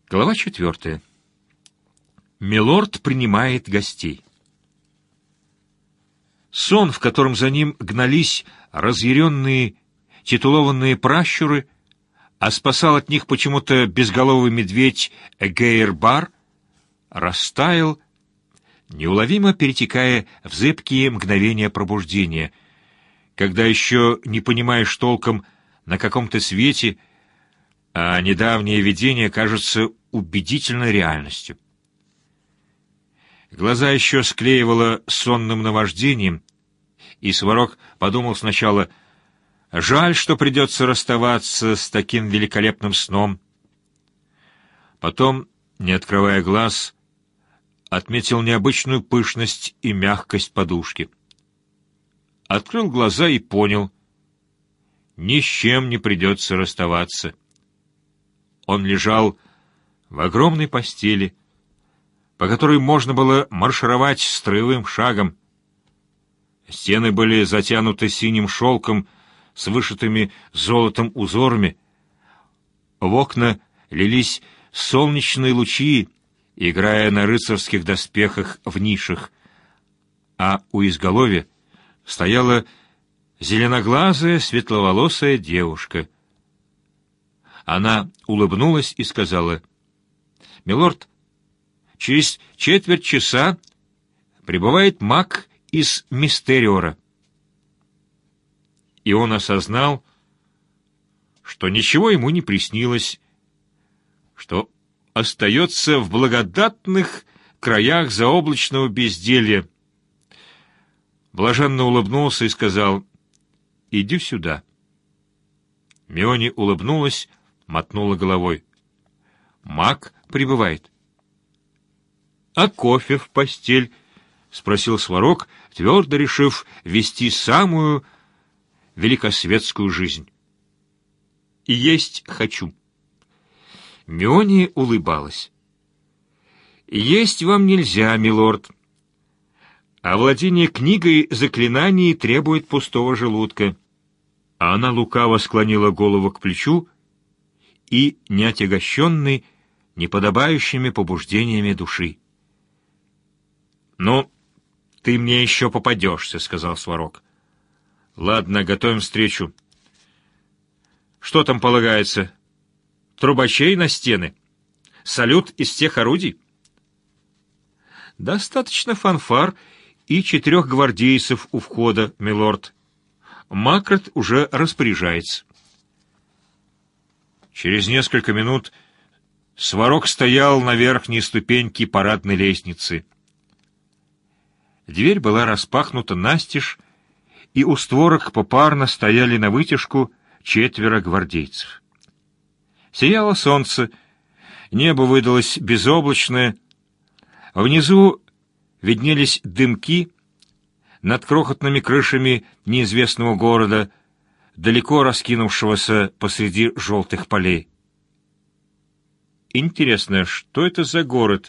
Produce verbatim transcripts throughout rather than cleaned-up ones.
Глава четвертая. Милорд принимает гостей. Сон, в котором за ним гнались разъяренные титулованные пращуры, а спасал от них почему-то безголовый медведь Гейр-бар, растаял, неуловимо перетекая в зыбкие мгновения пробуждения, когда еще не понимаешь толком на каком-то свете, а недавнее видение кажется убедительной реальностью. Глаза еще склеивало сонным наваждением, и Сварог подумал сначала: жаль, что придется расставаться с таким великолепным сном. Потом, не открывая глаз, отметил необычную пышность и мягкость подушки. Открыл глаза и понял: ни с чем не придется расставаться. Он лежал в огромной постели, по которой можно было маршировать строевым шагом. Стены были затянуты синим шелком с вышитыми золотом узорами. В окна лились солнечные лучи, играя на рыцарских доспехах в нишах, а у изголовья стояла зеленоглазая светловолосая девушка. Она улыбнулась и сказала: «Милорд, через четверть часа прибывает маг из Мистериора». И он осознал, что ничего ему не приснилось, что остается в благодатных краях заоблачного безделья. Блаженно улыбнулся и сказал: «Иди сюда». Миони улыбнулась, мотнула головой. «Маг прибывает». «А кофе в постель?» — спросил Сварог, твердо решив вести самую великосветскую жизнь. «И есть хочу». Миони улыбалась. «Есть вам нельзя, милорд. А владение книгой заклинаний требует пустого желудка». А она лукаво склонила голову к плечу и, не отягощенный неподобающими побуждениями души. «Ну, ты мне еще попадешься», — сказал Сварог. «Ладно, готовим встречу. Что там полагается? Трубачей на стены? Салют из тех орудий?» «Достаточно фанфар и четырех гвардейцев у входа, милорд. Макрот уже распоряжается». Через несколько минут Сварог стоял на верхней ступеньке парадной лестницы. Дверь была распахнута настежь, и у створок попарно стояли на вытяжку четверо гвардейцев. Сияло солнце, небо выдалось безоблачное, внизу виднелись дымки над крохотными крышами неизвестного города, далеко раскинувшегося посреди желтых полей. Интересно, что это за город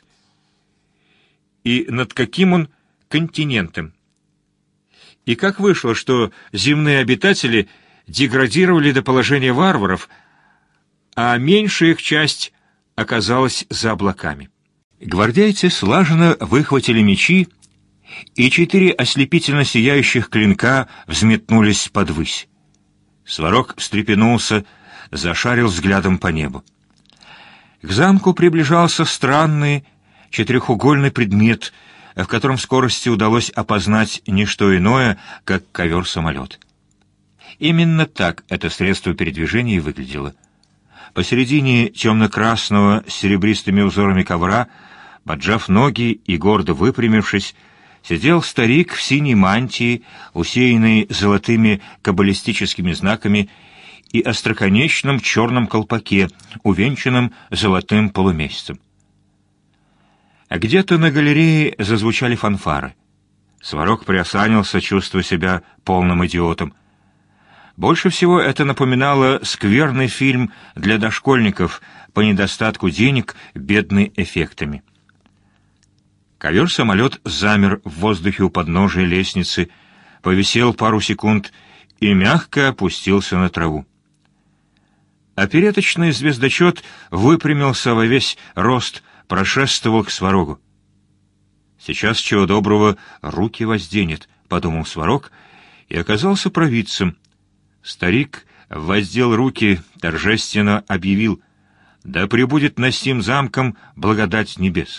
и над каким он континентом? И как вышло, что земные обитатели деградировали до положения варваров, а меньшая их часть оказалась за облаками? Гвардейцы слаженно выхватили мечи, и четыре ослепительно сияющих клинка взметнулись подвысь. Сварог встрепенулся, зашарил взглядом по небу. К замку приближался странный четырехугольный предмет, в котором в скорости удалось опознать не что иное, как ковер-самолет. Именно так это средство передвижения и выглядело. Посередине темно-красного с серебристыми узорами ковра, поджав ноги и гордо выпрямившись, сидел старик в синей мантии, усеянной золотыми каббалистическими знаками, и остроконечном черном колпаке, увенчанном золотым полумесяцем. А где-то на галерее зазвучали фанфары. Сварог приосанился, чувствуя себя полным идиотом. Больше всего это напоминало скверный фильм для дошкольников по недостатку денег, бедный эффектами. Ковер-самолет замер в воздухе у подножия лестницы, повисел пару секунд и мягко опустился на траву. Опереточный звездочет выпрямился во весь рост, прошествовал к Сварогу. «Сейчас, чего доброго, руки возденет», — подумал Сварог, и оказался провидцем. Старик воздел руки, торжественно объявил: «Да пребудет над сим замком благодать небес».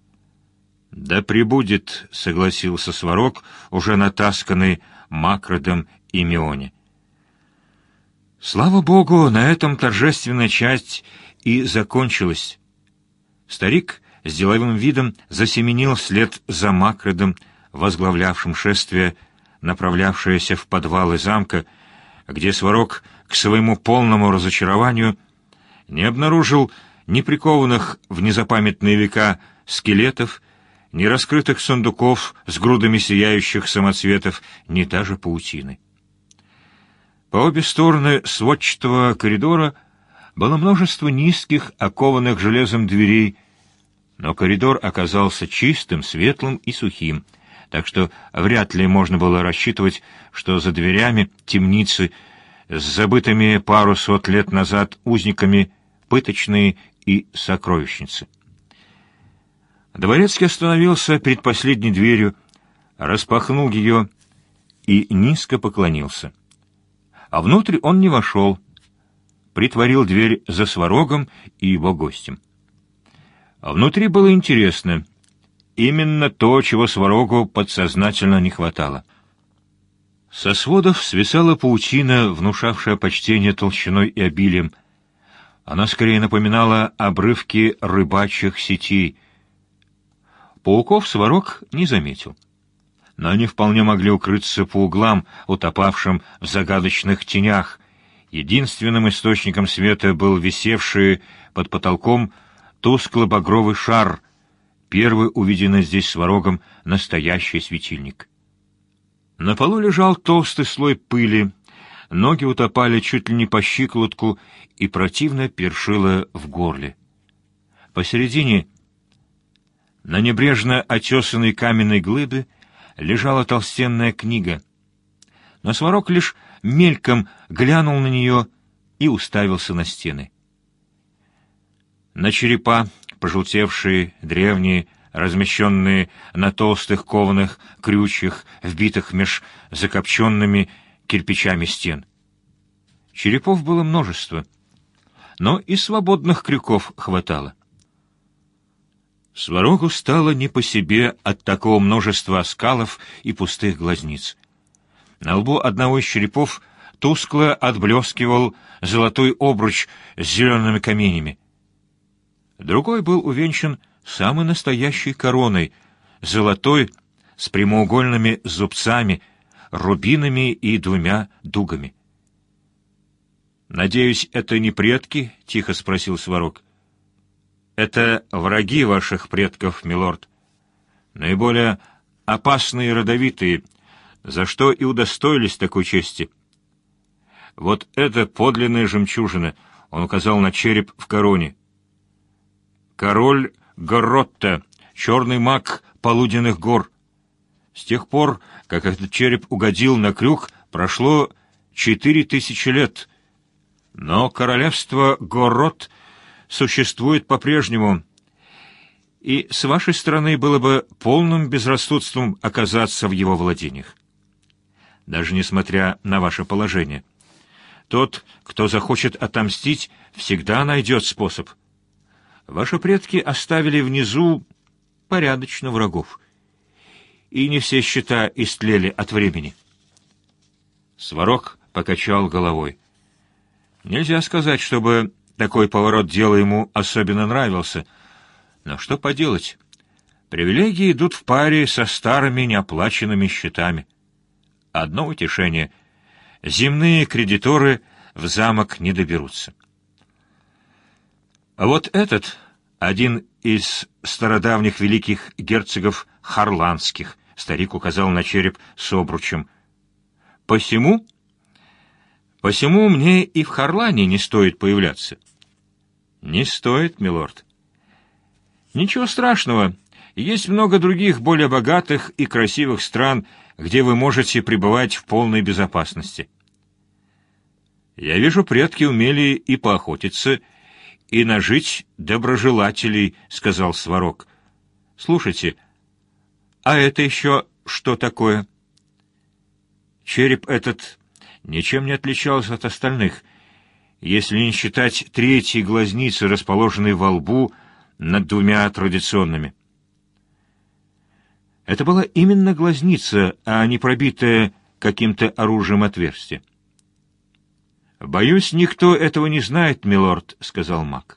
«Да пребудет», — согласился Сварог, уже натасканный Макродом и Мионе. Слава Богу, на этом торжественная часть и закончилась. Старик с деловым видом засеменил вслед за Макродом, возглавлявшим шествие, направлявшееся в подвалы замка, где Сварог, к своему полному разочарованию, не обнаружил ни прикованных в незапамятные века скелетов, ни раскрытых сундуков с грудами сияющих самоцветов, ни даже паутины. По обе стороны сводчатого коридора было множество низких, окованных железом дверей, но коридор оказался чистым, светлым и сухим, так что вряд ли можно было рассчитывать, что за дверями темницы с забытыми пару сот лет назад узниками пыточные и сокровищницы. Дворецкий остановился перед последней дверью, распахнул ее и низко поклонился. А внутрь он не вошел, притворил дверь за Сварогом и его гостем. А внутри было интересно, именно то, чего Сварогу подсознательно не хватало. Со сводов свисала паутина, внушавшая почтение толщиной и обилием. Она скорее напоминала обрывки рыбачьих сетей. Пауков Сварог не заметил, но они вполне могли укрыться по углам, утопавшим в загадочных тенях. Единственным источником света был висевший под потолком тускло-багровый шар, первый увиденный здесь Сварогом настоящий светильник. На полу лежал толстый слой пыли, ноги утопали чуть ли не по щиколотку и противно першило в горле. Посередине, на небрежно отесанной каменной глыбе, лежала толстенная книга, но Сварог лишь мельком глянул на нее и уставился на стены. На черепа, пожелтевшие, древние, размещенные на толстых кованых крючьях, вбитых меж закопченными кирпичами стен. Черепов было множество, но и свободных крюков хватало. Сварогу стало не по себе от такого множества оскалов и пустых глазниц. На лбу одного из черепов тускло отблескивал золотой обруч с зелеными каменями. Другой был увенчан самой настоящей короной, золотой, с прямоугольными зубцами, рубинами и двумя дугами. «Надеюсь, это не предки?» — тихо спросил Сварог. «Это враги ваших предков, милорд. Наиболее опасные и родовитые, за что и удостоились такой чести. Вот это подлинная жемчужина», — он указал на череп в короне. «Король Горотта, черный маг полуденных гор. С тех пор, как этот череп угодил на крюк, прошло четыре тысячи лет. Но королевство Горот существует по-прежнему, и с вашей стороны было бы полным безрассудством оказаться в его владениях. Даже несмотря на ваше положение. Тот, кто захочет отомстить, всегда найдет способ. Ваши предки оставили внизу порядочно врагов, и не все счета истлели от времени». Сварог покачал головой. Нельзя сказать, чтобы такой поворот дела ему особенно нравился, но что поделать? Привилегии идут в паре со старыми неоплаченными счетами. Одно утешение — земные кредиторы в замок не доберутся. А вот этот, один из стародавних великих герцогов Харландских, старик указал на череп с обручем. Посему, посему мне и в Харлане не стоит появляться. Не стоит, милорд. Ничего страшного, есть много других более богатых и красивых стран, где вы можете пребывать в полной безопасности. Я вижу, предки умели и поохотиться, и нажить доброжелателей, — сказал Сварог. Слушайте, а это еще что такое? Череп этот ничем не отличался от остальных, если не считать третьей глазницы, расположенной во лбу над двумя традиционными. Это была именно глазница, а не пробитая каким-то оружием отверстие. «Боюсь, никто этого не знает, милорд», — сказал маг.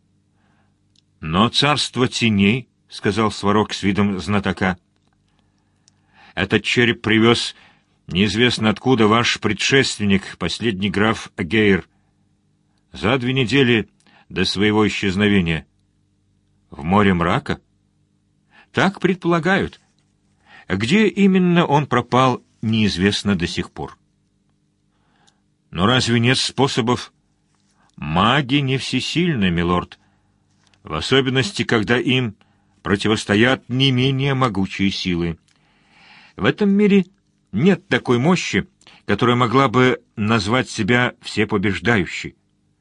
«Но царство теней», — сказал Сварог с видом знатока. «Этот череп привез неизвестно откуда ваш предшественник, последний граф Гейр, за две недели до своего исчезновения. В море мрака? Так предполагают. Где именно он пропал, неизвестно до сих пор. Но разве нет способов? Маги не всесильны, милорд, в особенности, когда им противостоят не менее могучие силы. В этом мире нет такой мощи, которая могла бы назвать себя всепобеждающей.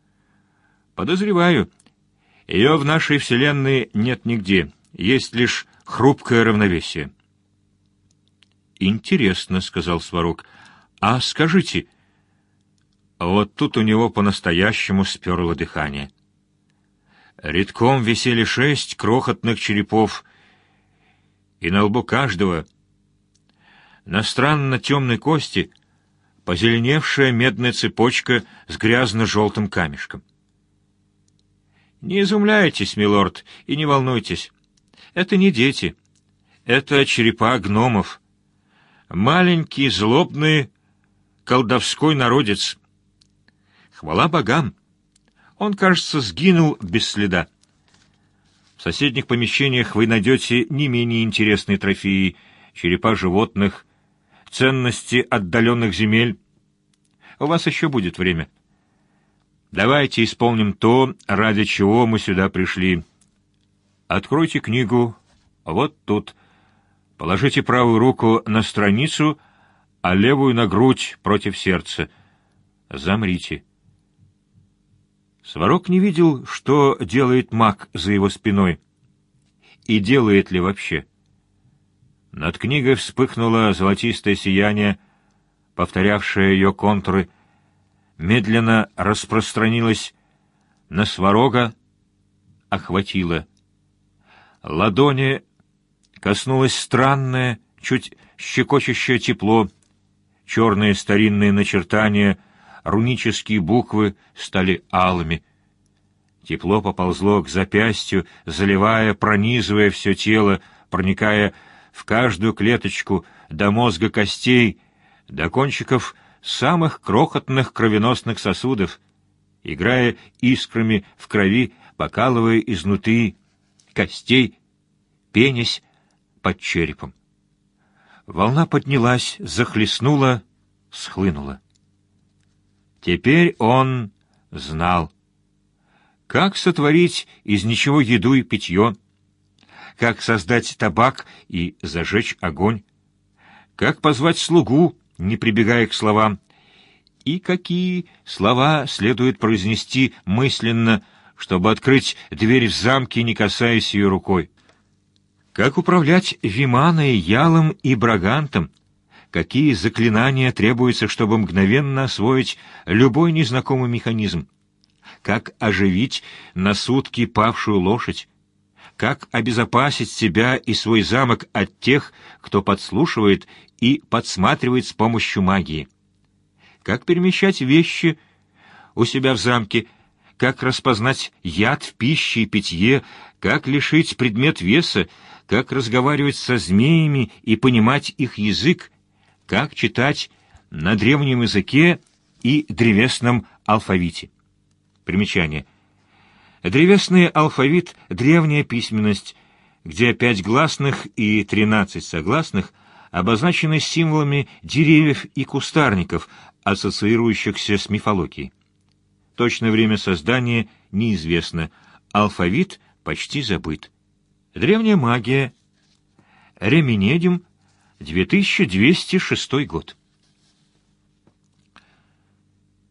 Подозреваю, ее в нашей вселенной нет нигде, есть лишь хрупкое равновесие. «Интересно», — сказал Сварог. «А скажите...» Вот тут у него по-настоящему сперло дыхание. Редком висели шесть крохотных черепов, и на лбу каждого, на странно темной кости, позеленевшая медная цепочка с грязно-желтым камешком. «Не изумляйтесь, милорд, и не волнуйтесь. Это не дети. Это черепа гномов. Маленький, злобный, колдовской народец. Хвала богам! Он, кажется, сгинул без следа. В соседних помещениях вы найдете не менее интересные трофеи, черепа животных, ценности отдаленных земель. У вас еще будет время. Давайте исполним то, ради чего мы сюда пришли. Откройте книгу вот тут. Положите правую руку на страницу, а левую на грудь против сердца. Замрите. Сварог не видел, что делает маг за его спиной. И делает ли вообще. Над книгой вспыхнуло золотистое сияние, повторявшее ее контуры, медленно распространилось на Сварога, охватило. Ладони коснулось странное, чуть щекочущее тепло, черные старинные начертания, рунические буквы стали алыми. Тепло поползло к запястью, заливая, пронизывая все тело, проникая в каждую клеточку до мозга костей, до кончиков самых крохотных кровеносных сосудов, играя искрами в крови, покалывая изнутри костей, пенясь под черепом. Волна поднялась, захлестнула, схлынула. Теперь он знал, как сотворить из ничего еду и питье, как создать табак и зажечь огонь, как позвать слугу, не прибегая к словам, и какие слова следует произнести мысленно, чтобы открыть дверь в замке, не касаясь ее рукой. Как управлять Виманой, Ялом и Брагантом, какие заклинания требуются, чтобы мгновенно освоить любой незнакомый механизм, как оживить на сутки павшую лошадь, как обезопасить себя и свой замок от тех, кто подслушивает и подсматривает с помощью магии, как перемещать вещи у себя в замке, как распознать яд в пище и питье, как лишить предмет веса, как разговаривать со змеями и понимать их язык, как читать на древнем языке и древесном алфавите. Примечание. Древесный алфавит — древняя письменность, где пять гласных и тринадцать согласных обозначены символами деревьев и кустарников, ассоциирующихся с мифологией. Точное время создания неизвестно, алфавит почти забыт. Древняя магия. Ременедиум, две тысячи двести шестой год.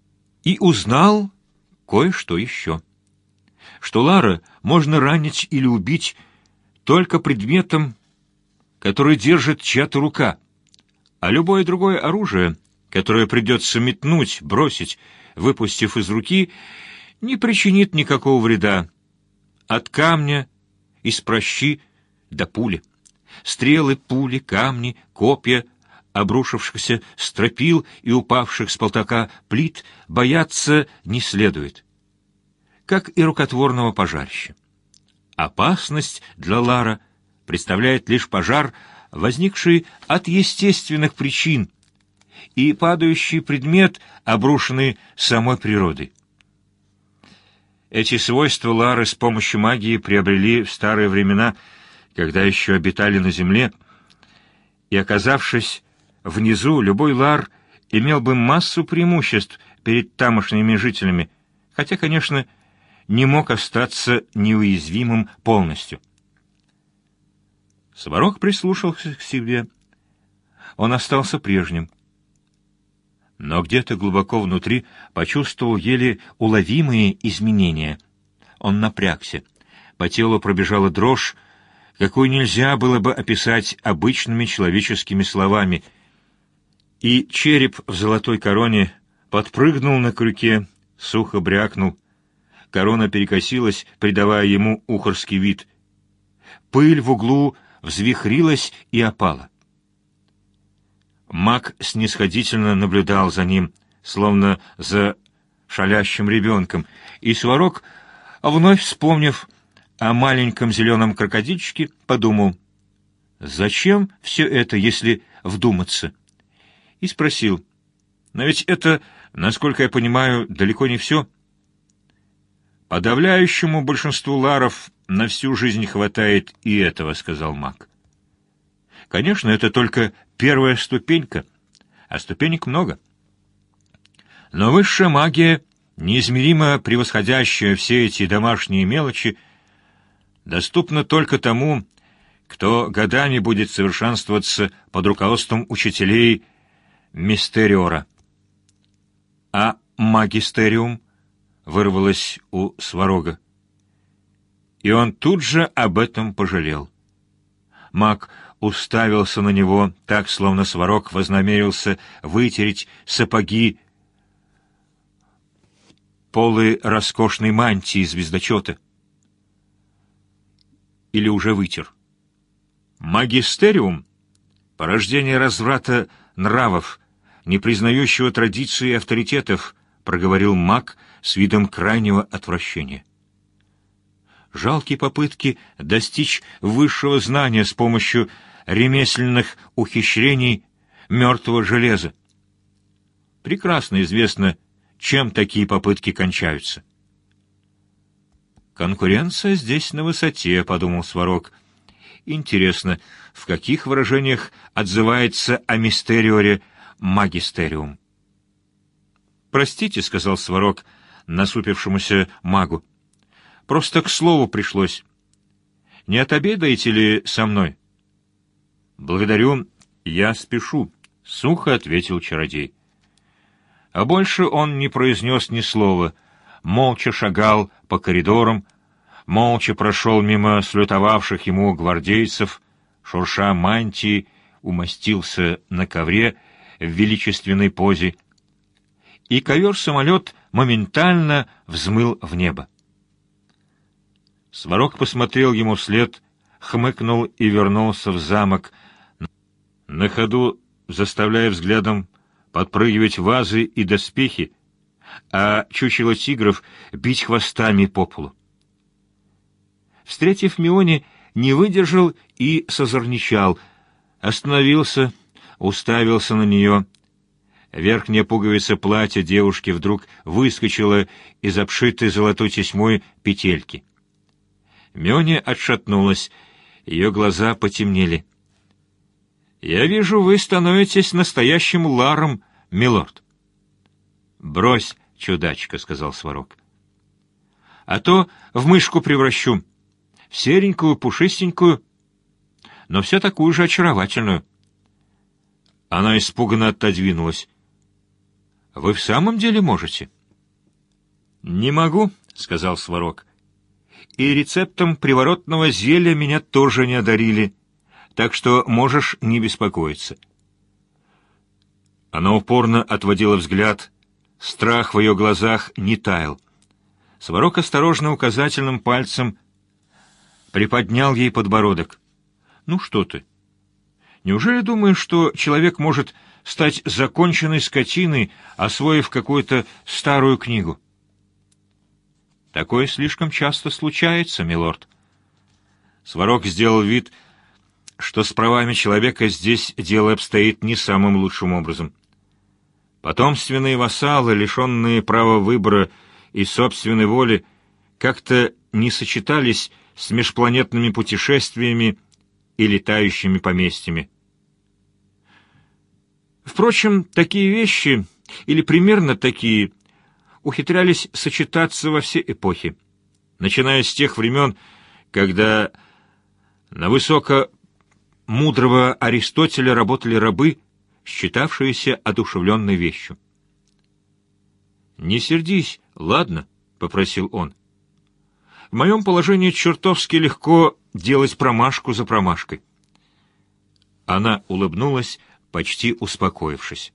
и узнал кое-что еще. Что Лара можно ранить или убить только предметом, который держит чья-то рука, а любое другое оружие, которое придется метнуть, бросить, выпустив из руки, не причинит никакого вреда. От камня, из прощи до пули. Стрелы, пули, камни, копья, обрушившихся стропил и упавших с потолка плит бояться не следует, как и рукотворного пожарища. Опасность для Лара представляет лишь пожар, возникший от естественных причин, и падающий предмет, обрушенный самой природой. Эти свойства Лары с помощью магии приобрели в старые времена, когда еще обитали на земле, и, оказавшись внизу, любой Лар имел бы массу преимуществ перед тамошними жителями, хотя, конечно, не мог остаться неуязвимым полностью. Сварог прислушался к себе. Он остался прежним. Но где-то глубоко внутри почувствовал еле уловимые изменения. Он напрягся. По телу пробежала дрожь, какую нельзя было бы описать обычными человеческими словами, и череп в золотой короне подпрыгнул на крюке, сухо брякнул. Корона перекосилась, придавая ему ухорский вид. Пыль в углу взвихрилась и опала. Маг снисходительно наблюдал за ним, словно за шалящим ребенком, и Сварог, вновь вспомнив о маленьком зеленом крокодильчике, подумал, зачем все это, если вдуматься? И спросил, но ведь это, насколько я понимаю, далеко не все. Подавляющему большинству ларов на всю жизнь хватает и этого, сказал маг. Конечно, это только первая ступенька, а ступенек много. Но высшая магия, неизмеримо превосходящая все эти домашние мелочи, доступна только тому, кто годами будет совершенствоваться под руководством учителей Мистериора. А магистериум вырвалось у Сварога. И он тут же об этом пожалел. Маг уставился на него так, словно Сварог вознамерился вытереть сапоги полы роскошной мантии звездочета. Или уже вытер. Магистериум — порождение разврата нравов, не признающего традиций и авторитетов, проговорил маг с видом крайнего отвращения. Жалкие попытки достичь высшего знания с помощью ремесленных ухищрений мертвого железа. Прекрасно известно, чем такие попытки кончаются. «Конкуренция здесь на высоте», — подумал Сварог. «Интересно, в каких выражениях отзывается о Мистериоре магистериум?» «Простите», — сказал Сварог насупившемуся магу. «Просто к слову пришлось. Не отобедаете ли со мной?» «Благодарю, я спешу», — сухо ответил чародей. А больше он не произнес ни слова, молча шагал по коридорам, молча прошел мимо слютовавших ему гвардейцев, шурша мантии, умостился на ковре в величественной позе, и ковер-самолет моментально взмыл в небо. Сварог посмотрел ему вслед, хмыкнул и вернулся в замок, на ходу заставляя взглядом подпрыгивать вазы и доспехи, а чучело тигров бить хвостами по полу. Встретив Миони, не выдержал и созорничал, остановился, уставился на нее. Верхняя пуговица платья девушки вдруг выскочила из обшитой золотой тесьмой петельки. Миони отшатнулась, ее глаза потемнели. «Я вижу, вы становитесь настоящим ларом, милорд». «Брось, чудачка», — сказал Сварог. «А то в мышку превращу, в серенькую, пушистенькую, но все такую же очаровательную». Она испуганно отодвинулась. «Вы в самом деле можете?» «Не могу», — сказал Сварог. «И рецептом приворотного зелья меня тоже не одарили, так что можешь не беспокоиться». Она упорно отводила взгляд, страх в ее глазах не таял. Сварог осторожно указательным пальцем приподнял ей подбородок. «Ну что ты? Неужели думаешь, что человек может стать законченной скотиной, освоив какую-то старую книгу?» «Такое слишком часто случается, милорд». Сварог сделал вид, что с правами человека здесь дело обстоит не самым лучшим образом. Потомственные вассалы, лишенные права выбора и собственной воли, как-то не сочетались с межпланетными путешествиями и летающими поместьями. Впрочем, такие вещи, или примерно такие, ухитрялись сочетаться во все эпохи, начиная с тех времен, когда на высокомудрого Аристотеля работали рабы, считавшиеся одушевленной вещью. «Не сердись, ладно?» — попросил он. «В моем положении чертовски легко делать промашку за промашкой». Она улыбнулась, почти успокоившись.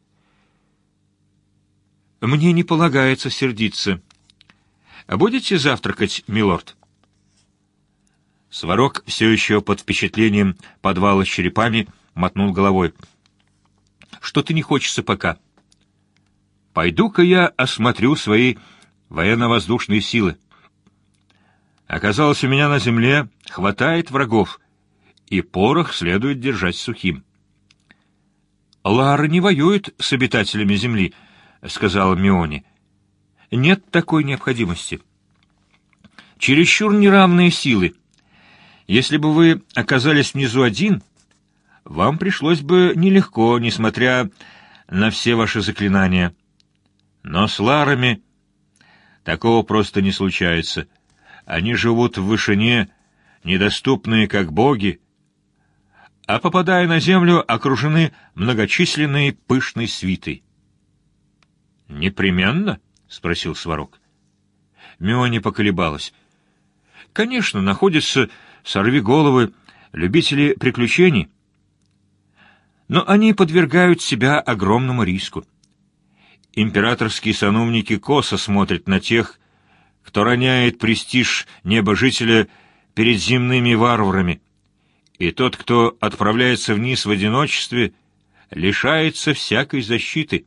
«Мне не полагается сердиться. Будете завтракать, милорд?» Сварог, все еще под впечатлением подвала с черепами, мотнул головой. «Что-то не хочется пока. Пойду-ка я осмотрю свои военно-воздушные силы. Оказалось, у меня на земле хватает врагов, и порох следует держать сухим». «Лара не воюет с обитателями земли», — сказала Миони. «Нет такой необходимости. Чересчур неравные силы. Если бы вы оказались внизу один, вам пришлось бы нелегко, несмотря на все ваши заклинания. Но с Ларами такого просто не случается. Они живут в вышине, недоступные как боги, а, попадая на землю, окружены многочисленной пышной свитой». «Непременно?» — спросил Сварог. Миони поколебалась. «Конечно, находятся сорвиголовы, любители приключений, но они подвергают себя огромному риску. Императорские сановники косо смотрят на тех, кто роняет престиж небожителя перед земными варварами, и тот, кто отправляется вниз в одиночестве, лишается всякой защиты.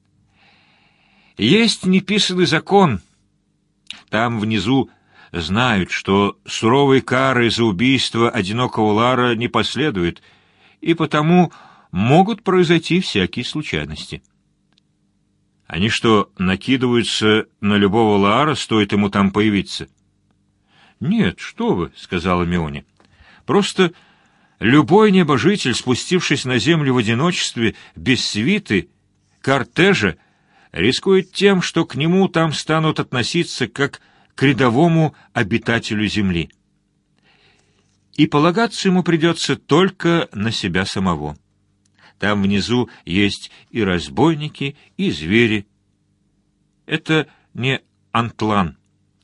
Есть неписанный закон. Там внизу знают, что суровой кары за убийство одинокого Лара не последует, и потому могут произойти всякие случайности. Они что, накидываются на любого Лара, стоит ему там появиться?» «Нет, что вы», — сказала Миони. «Просто любой небожитель, спустившись на землю в одиночестве, без свиты, кортежа, рискует тем, что к нему там станут относиться как к рядовому обитателю земли. И полагаться ему придется только на себя самого. Там внизу есть и разбойники, и звери. Это не Антлан.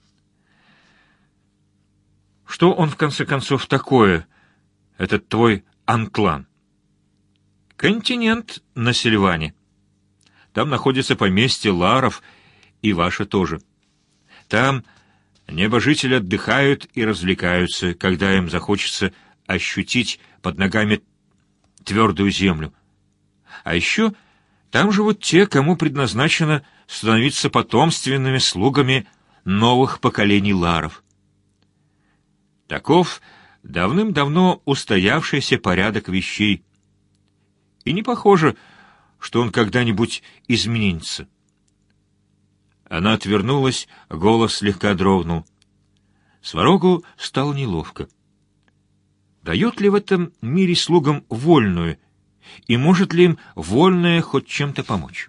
Что он, в конце концов, такое, этот твой Антлан? Континент на Сильване. Там находится поместье Ларов, и ваше тоже. Там небожители отдыхают и развлекаются, когда им захочется ощутить под ногами твердую землю. А еще там живут те, кому предназначено становиться потомственными слугами новых поколений Ларов. Таков давным-давно устоявшийся порядок вещей. И не похоже, что он когда-нибудь изменится. Она отвернулась, голос слегка дрогнул. Сварогу стало неловко. Дает ли в этом мире слугам вольную, и может ли им вольное хоть чем-то помочь?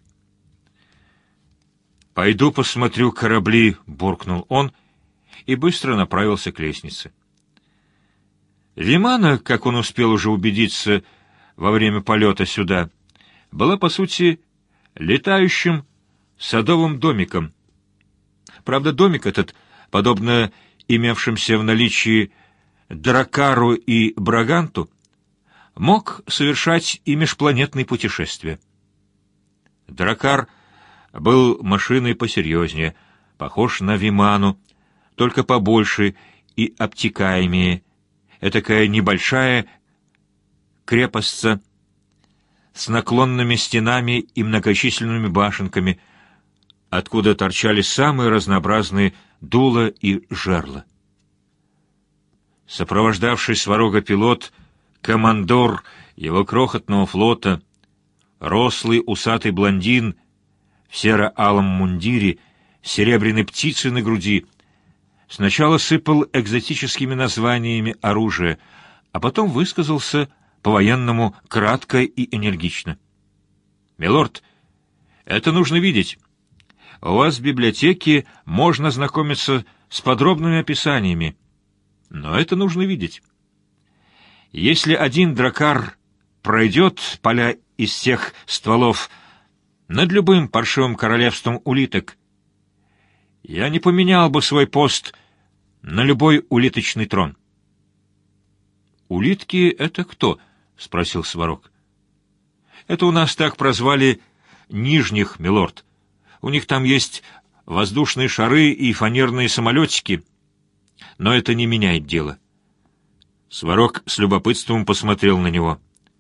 «Пойду посмотрю корабли», — буркнул он и быстро направился к лестнице. Вимана, как он успел уже убедиться во время полета сюда, была, по сути, летающим садовым домиком, Правда, домик этот, подобно имевшимся в наличии Дракару и Браганту, мог совершать и межпланетные путешествия. Дракар был машиной посерьезнее, похож на Виману, только побольше и обтекаемее, этакая небольшая крепостца с наклонными стенами и многочисленными башенками, откуда торчали самые разнообразные дула и жерла. Сопровождавший Сварога пилот, командор его крохотного флота, рослый усатый блондин в серо-алом мундире, с серебряной птицей на груди, сначала сыпал экзотическими названиями оружия, а потом высказался по-военному кратко и энергично. «Милорд, это нужно видеть. У вас в библиотеке можно знакомиться с подробными описаниями, но это нужно видеть. Если один дракар пройдет поля из всех стволов над любым паршивым королевством улиток, я не поменял бы свой пост на любой улиточный трон». «Улитки — это кто?» — спросил Сварог. «Это у нас так прозвали нижних, милорд. У них там есть воздушные шары и фанерные самолетики, но это не меняет дело». Сварог с любопытством посмотрел на него.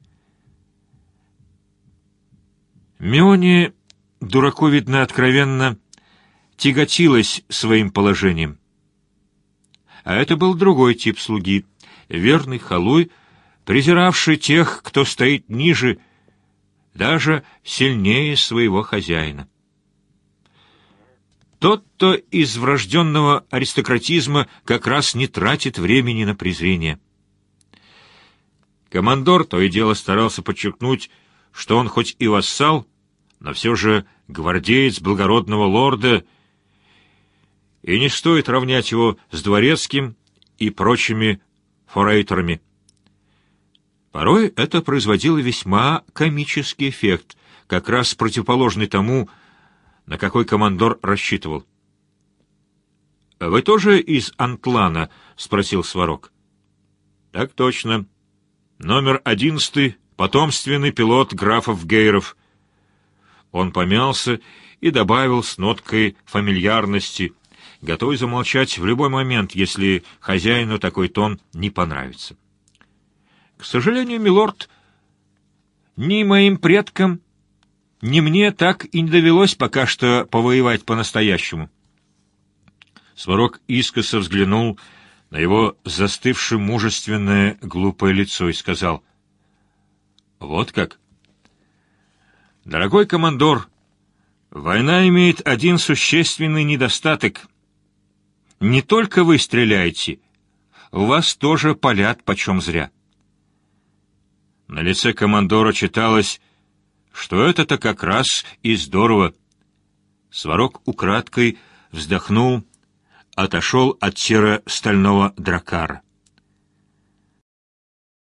Миони, дураку, видно, откровенно тяготилась своим положением. А это был другой тип слуги, верный халуй, презиравший тех, кто стоит ниже, даже сильнее своего хозяина. Тот-то из врожденного аристократизма как раз не тратит времени на презрение. Командор то и дело старался подчеркнуть, что он хоть и вассал, но все же гвардеец благородного лорда, и не стоит равнять его с дворецким и прочими форейтерами. Порой это производило весьма комический эффект, как раз противоположный тому, на какой командор рассчитывал. «Вы тоже из Антлана?» — спросил Сварог. «Так точно. Номер одиннадцатый, потомственный пилот графов Гейров». Он помялся и добавил с ноткой фамильярности, готовый замолчать в любой момент, если хозяину такой тон не понравится. «К сожалению, милорд, ни моим предкам, ни мне так и не довелось пока что повоевать по-настоящему». Сварог искоса взглянул на его застывшее мужественное глупое лицо и сказал: «Вот как? Дорогой командор, война имеет один существенный недостаток. Не только вы стреляете, у вас тоже палят почем зря». На лице командора читалось, что это-то как раз и здорово. Сварог украдкой вздохнул, отошел от серо-стального дракара.